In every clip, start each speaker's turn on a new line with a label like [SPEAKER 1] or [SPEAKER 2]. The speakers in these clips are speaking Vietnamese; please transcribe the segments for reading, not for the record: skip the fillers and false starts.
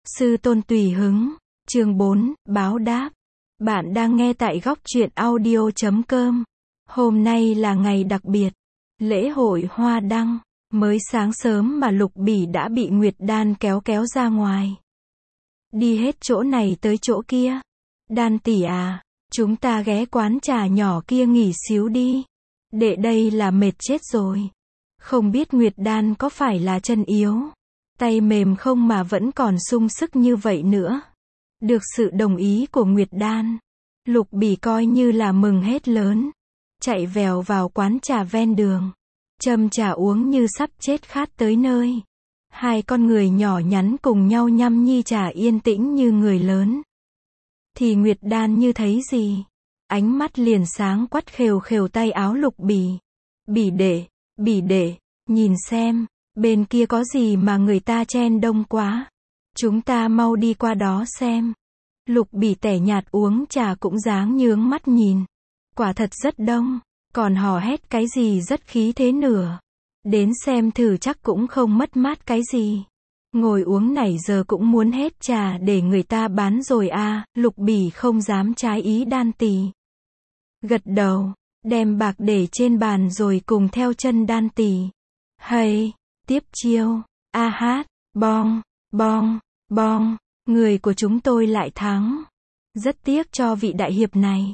[SPEAKER 1] Sư tôn tùy hứng. Chương 4, báo đáp. Bạn đang nghe tại góc truyện audio.com. Hôm nay là ngày đặc biệt. Lễ hội hoa đăng. Mới sáng sớm mà Lục Bỉ đã bị Nguyệt Đan kéo ra ngoài. Đi hết chỗ này tới chỗ kia. Đan tỷ à, chúng ta ghé quán trà nhỏ kia nghỉ xíu đi. Đệ đây là mệt chết rồi. Không biết Nguyệt Đan có phải là chân yếu, tay mềm không mà vẫn còn sung sức như vậy nữa. Được sự đồng ý của Nguyệt Đan, Lục Bỉ coi như là mừng hết lớn. Chạy vèo vào quán trà ven đường. Châm trà uống như sắp chết khát tới nơi. Hai con người nhỏ nhắn cùng nhau nhâm nhi trà yên tĩnh như người lớn. Thì Nguyệt Đan như thấy gì? Ánh mắt liền sáng quắt khều tay áo Lục Bỉ. Bỉ đệ, nhìn xem, bên kia có gì mà người ta chen đông quá. Chúng ta mau đi qua đó xem. Lục Bỉ tẻ nhạt uống trà cũng dáng nhướng mắt nhìn. Quả thật rất đông, còn hò hét cái gì rất khí thế nửa. Đến xem thử chắc cũng không mất mát cái gì. Ngồi uống nãy giờ cũng muốn hết trà để người ta bán rồi à, Lục Bỉ không dám trái ý Đan tỷ. Gật đầu, đem bạc để trên bàn rồi cùng theo chân Đan tỷ. Hay, tiếp chiêu, a hát, bong, người của chúng tôi lại thắng. Rất tiếc cho vị đại hiệp này.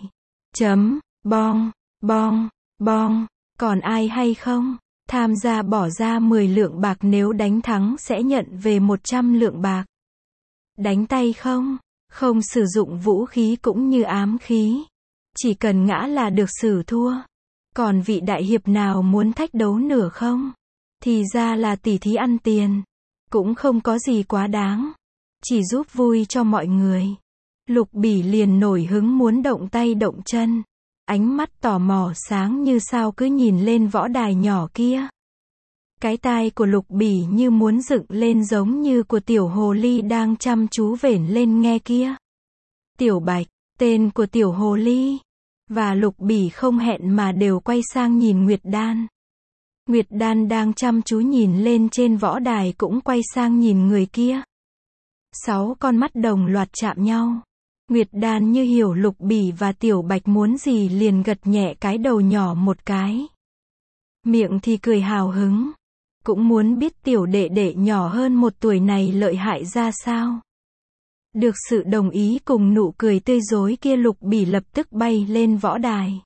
[SPEAKER 1] Bong, còn ai hay không? Tham gia bỏ ra 10 lượng bạc, nếu đánh thắng sẽ nhận về 100 lượng bạc. Đánh tay không? Không sử dụng vũ khí cũng như ám khí. Chỉ cần ngã là được xử thua. Còn vị đại hiệp nào muốn thách đấu nữa không? Thì ra là tỉ thí ăn tiền. Cũng không có gì quá đáng. Chỉ giúp vui cho mọi người. Lục Bỉ liền nổi hứng muốn động tay động chân. Ánh mắt tò mò sáng như sao cứ nhìn lên võ đài nhỏ kia. Cái tai của Lục Bỉ như muốn dựng lên giống như của tiểu hồ ly đang chăm chú vển lên nghe kia. Tiểu Bạch, tên của tiểu hồ ly. Và Lục Bỉ không hẹn mà đều quay sang nhìn Nguyệt Đan. Nguyệt Đan đang chăm chú nhìn lên trên võ đài cũng quay sang nhìn người kia. 6 con mắt đồng loạt chạm nhau. Nguyệt Đan như hiểu Lục Bỉ và Tiểu Bạch muốn gì liền gật nhẹ cái đầu nhỏ một cái. Miệng thì cười hào hứng. Cũng muốn biết tiểu đệ đệ nhỏ hơn 1 tuổi này lợi hại ra sao. Được sự đồng ý cùng nụ cười tươi rói kia, Lục Bỉ lập tức bay lên võ đài.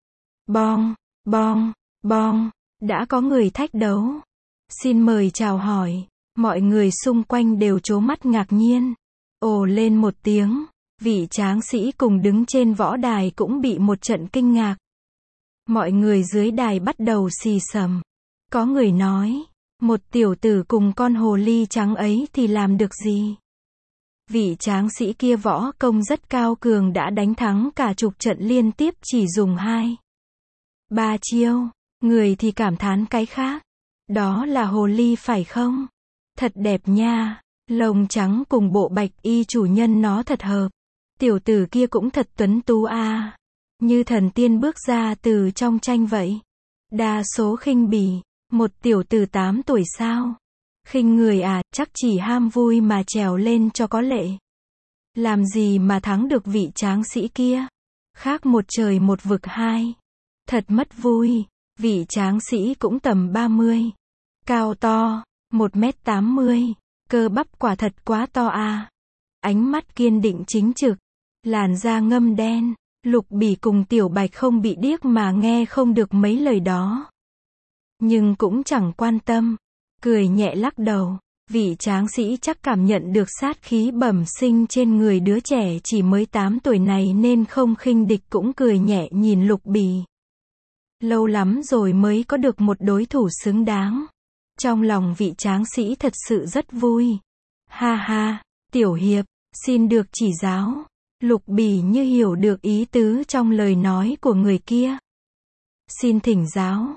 [SPEAKER 1] Bong, đã có người thách đấu. Xin mời chào hỏi. Mọi người xung quanh đều trố mắt ngạc nhiên. Ồ lên một tiếng. Vị tráng sĩ cùng đứng trên võ đài cũng bị một trận kinh ngạc. Mọi người dưới đài bắt đầu xì xầm. Có người nói, một tiểu tử cùng con hồ ly trắng ấy thì làm được gì? Vị tráng sĩ kia võ công rất cao cường, đã đánh thắng cả chục trận liên tiếp chỉ dùng 2-3 chiêu. Người thì cảm thán cái khác. Đó là hồ ly phải không? Thật đẹp nha. Lông trắng cùng bộ bạch y chủ nhân nó thật hợp. Tiểu tử kia cũng thật tuấn tú à. Như thần tiên bước ra từ trong tranh vậy. Đa số khinh bỉ. Một tiểu tử 8 tuổi sao? Khinh người à, chắc chỉ ham vui mà trèo lên cho có lệ. Làm gì mà thắng được vị tráng sĩ kia? Khác một trời một vực hai. Thật mất vui. Vị tráng sĩ cũng tầm 30. Cao to, 1m80. Cơ bắp quả thật quá to à. Ánh mắt kiên định chính trực. Làn da ngâm đen. Lục Bỉ cùng Tiểu Bạch không bị điếc mà nghe không được mấy lời đó. Nhưng cũng chẳng quan tâm. Cười nhẹ lắc đầu. Vị tráng sĩ chắc cảm nhận được sát khí bẩm sinh trên người đứa trẻ chỉ mới 8 tuổi này nên không khinh địch, cũng cười nhẹ nhìn Lục Bỉ. Lâu lắm rồi mới có được một đối thủ xứng đáng. Trong lòng vị tráng sĩ thật sự rất vui. Ha ha, Tiểu hiệp, xin được chỉ giáo. Lục Bỉ như hiểu được ý tứ trong lời nói của người kia. Xin thỉnh giáo.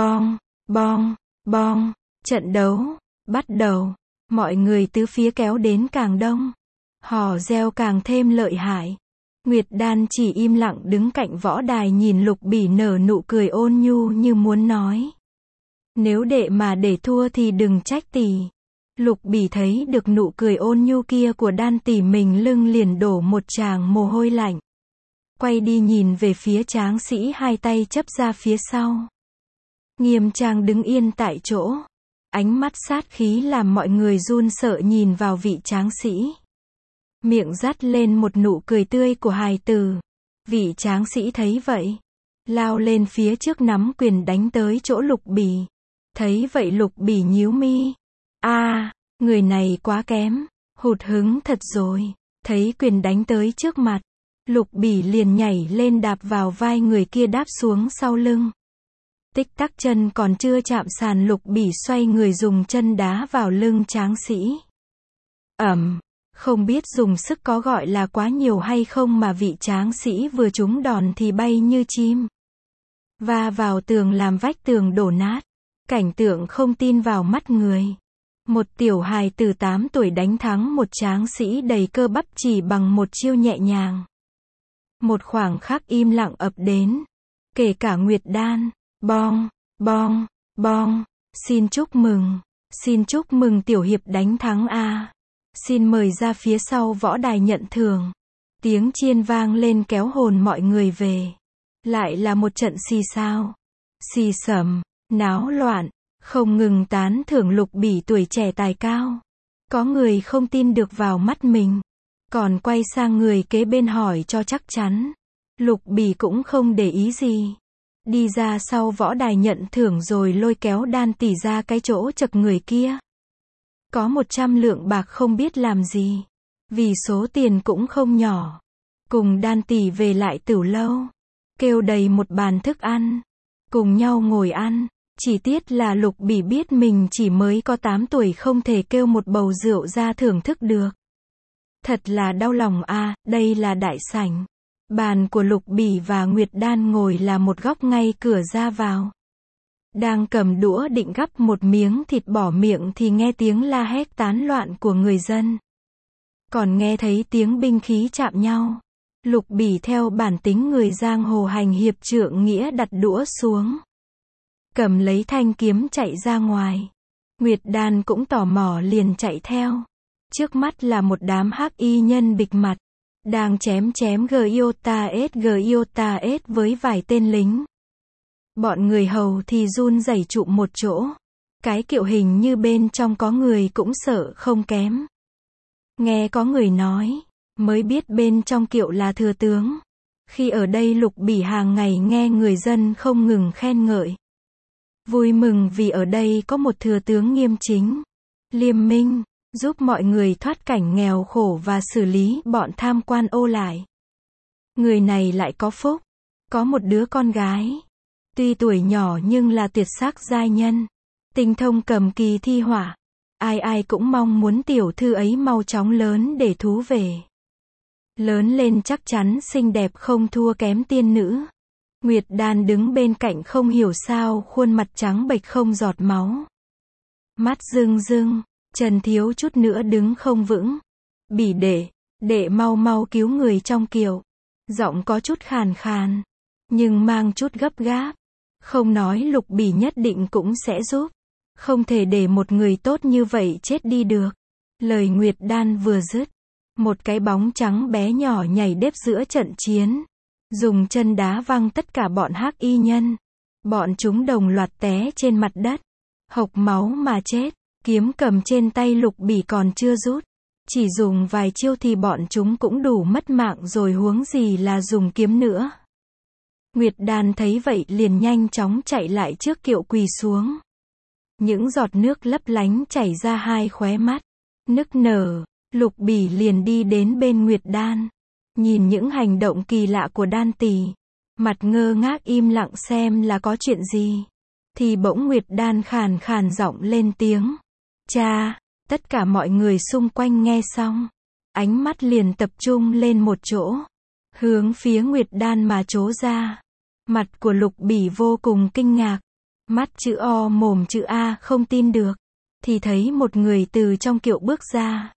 [SPEAKER 1] Bong, trận đấu bắt đầu. Mọi người tứ phía kéo đến càng đông. Hò reo càng thêm lợi hại. Nguyệt Đan chỉ im lặng đứng cạnh võ đài nhìn Lục Bỉ nở nụ cười ôn nhu như muốn nói. Nếu đệ mà để thua thì đừng trách tỷ. Lục Bỉ thấy được nụ cười ôn nhu kia của Đan tỷ mình lưng liền đổ một tràng mồ hôi lạnh. Quay đi nhìn về phía tráng sĩ hai tay chấp ra phía sau. Nghiêm trang đứng yên tại chỗ. Ánh mắt sát khí làm mọi người run sợ nhìn vào vị tráng sĩ. Miệng dắt lên một nụ cười tươi của hài tử. Vị tráng sĩ thấy vậy. Lao lên phía trước nắm quyền đánh tới chỗ Lục Bỉ. Thấy vậy Lục Bỉ nhíu mi. Người này quá kém. Hụt hứng thật rồi. Thấy quyền đánh tới trước mặt. Lục Bỉ liền nhảy lên đạp vào vai người kia đáp xuống sau lưng. Tích tắc chân còn chưa chạm sàn Lục Bỉ xoay người dùng chân đá vào lưng tráng sĩ. Không biết dùng sức có gọi là quá nhiều hay không mà vị tráng sĩ vừa trúng đòn thì bay như chim. Va vào tường làm vách tường đổ nát. Cảnh tượng không tin vào mắt người. Một tiểu hài từ 8 tuổi đánh thắng một tráng sĩ đầy cơ bắp chỉ bằng một chiêu nhẹ nhàng. Một khoảng khắc im lặng ập đến. Kể cả Nguyệt Đan. Bong, bong, bong. Xin chúc mừng tiểu hiệp đánh thắng a. Xin mời ra phía sau võ đài nhận thưởng. Tiếng chiên vang lên kéo hồn mọi người về. Lại là một trận xì xào. Xì xầm, náo loạn. Không ngừng tán thưởng Lục Bỉ tuổi trẻ tài cao. Có người không tin được vào mắt mình. Còn quay sang người kế bên hỏi cho chắc chắn. Lục Bỉ cũng không để ý gì. Đi ra sau võ đài nhận thưởng rồi lôi kéo Đan tỷ ra cái chỗ chật người kia. Có 100 lượng bạc không biết làm gì. Vì số tiền cũng không nhỏ. Cùng Đan tỷ về lại tửu lâu. Kêu đầy một bàn thức ăn. Cùng nhau ngồi ăn. Chỉ tiếc là Lục Bỉ biết mình chỉ mới có 8 tuổi không thể kêu một bầu rượu ra thưởng thức được. Thật là đau lòng a. Đây là đại sảnh. Bàn của Lục Bỉ và Nguyệt Đan ngồi là một góc ngay cửa ra vào. Đang cầm đũa định gắp một miếng thịt bỏ miệng thì nghe tiếng la hét tán loạn của người dân. Còn nghe thấy tiếng binh khí chạm nhau. Lục Bỉ theo bản tính người giang hồ hành hiệp trượng nghĩa đặt đũa xuống. Cầm lấy thanh kiếm chạy ra ngoài. Nguyệt Đan cũng tò mò liền chạy theo. Trước mắt là một đám hắc y nhân bịt mặt. Đang chém Giota-S với vài tên lính. Bọn người hầu thì run rẩy chụm một chỗ. Cái kiệu hình như bên trong có người cũng sợ không kém. Nghe có người nói, mới biết bên trong kiệu là thừa tướng. Khi ở đây Lục Bỉ hàng ngày nghe người dân không ngừng khen ngợi. Vui mừng vì ở đây có một thừa tướng nghiêm chính, liêm minh, giúp mọi người thoát cảnh nghèo khổ và xử lý bọn tham quan ô lại. Người này lại có phúc, có một đứa con gái. Tuy tuổi nhỏ nhưng là tuyệt sắc giai nhân, tinh thông cầm kỳ thi họa. Ai ai cũng mong muốn tiểu thư ấy mau chóng lớn để thú về. Lớn lên chắc chắn xinh đẹp không thua kém tiên nữ. Nguyệt Đan đứng bên cạnh không hiểu sao khuôn mặt trắng bệch không giọt máu. Mắt rưng rưng, chân thiếu chút nữa đứng không vững. Bỉ đệ mau mau cứu người trong kiệu. Giọng có chút khàn khàn, nhưng mang chút gấp gáp. Không nói Lục Bỉ nhất định cũng sẽ giúp. Không thể để một người tốt như vậy chết đi được. Lời Nguyệt Đan vừa dứt, một cái bóng trắng bé nhỏ nhảy đếp giữa trận chiến. Dùng chân đá văng tất cả bọn hắc y nhân. Bọn chúng đồng loạt té trên mặt đất. Hộc máu mà chết. Kiếm cầm trên tay Lục Bỉ còn chưa rút. Chỉ dùng vài chiêu thì bọn chúng cũng đủ mất mạng rồi huống gì là dùng kiếm nữa. Nguyệt Đan thấy vậy liền nhanh chóng chạy lại trước kiệu quỳ xuống. Những giọt nước lấp lánh chảy ra hai khóe mắt. Nức nở, Lục Bỉ liền đi đến bên Nguyệt Đan. Nhìn những hành động kỳ lạ của Đan tỷ. Mặt ngơ ngác im lặng xem là có chuyện gì. Thì bỗng Nguyệt Đan khàn khàn giọng lên tiếng. Cha, tất cả mọi người xung quanh nghe xong. Ánh mắt liền tập trung lên một chỗ. Hướng phía Nguyệt Đan mà trố ra. Mặt của Lục Bỉ vô cùng kinh ngạc. Mắt chữ O mồm chữ A không tin được. Thì thấy một người từ trong kiệu bước ra.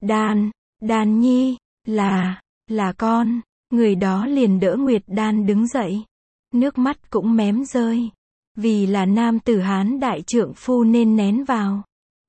[SPEAKER 1] Đan nhi, là con. Người đó liền đỡ Nguyệt Đan đứng dậy. Nước mắt cũng mém rơi. Vì là nam tử Hán đại trượng phu nên nén vào.